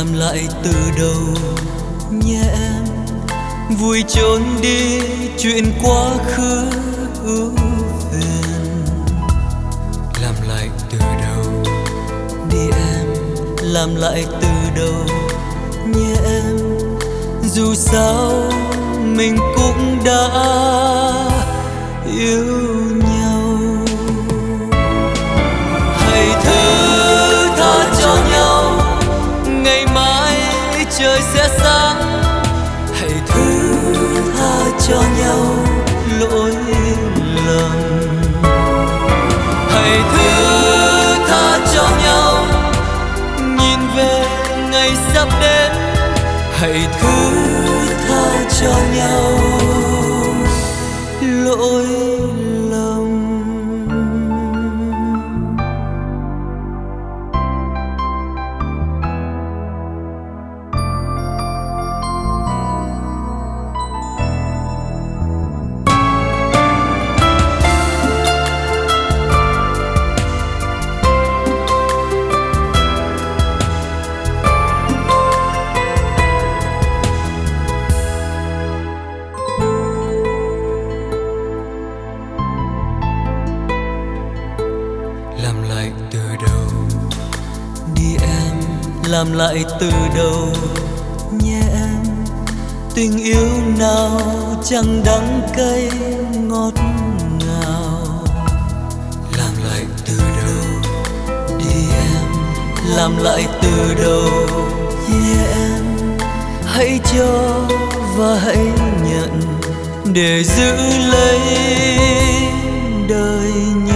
làm lại từ đầu nhé em. Vui trốn đi chuyện quá khứ ưu phiền, làm lại từ đầu đi em, làm lại từ đầu nhé em. Dù sao mình cũng đã yêu nhau. Hãy thứ tha cho nhau, ngày mai trời sẽ sáng. Hãy thứ tha cho nhau lỗi lầm. Hãy thứ tha cho nhau, nhìn về ngày sắp đến. Hãy thứ tha cho nhau lỗi lầm. Làm lại từ đầu đi em, làm lại từ đầu nhé em. Tình yêu nào chẳng đắng cay ngọt ngào. Làm lại từ đầu đi em, làm lại từ đầu nhé em. Hãy cho và hãy nhận để giữ lấy đời nhé.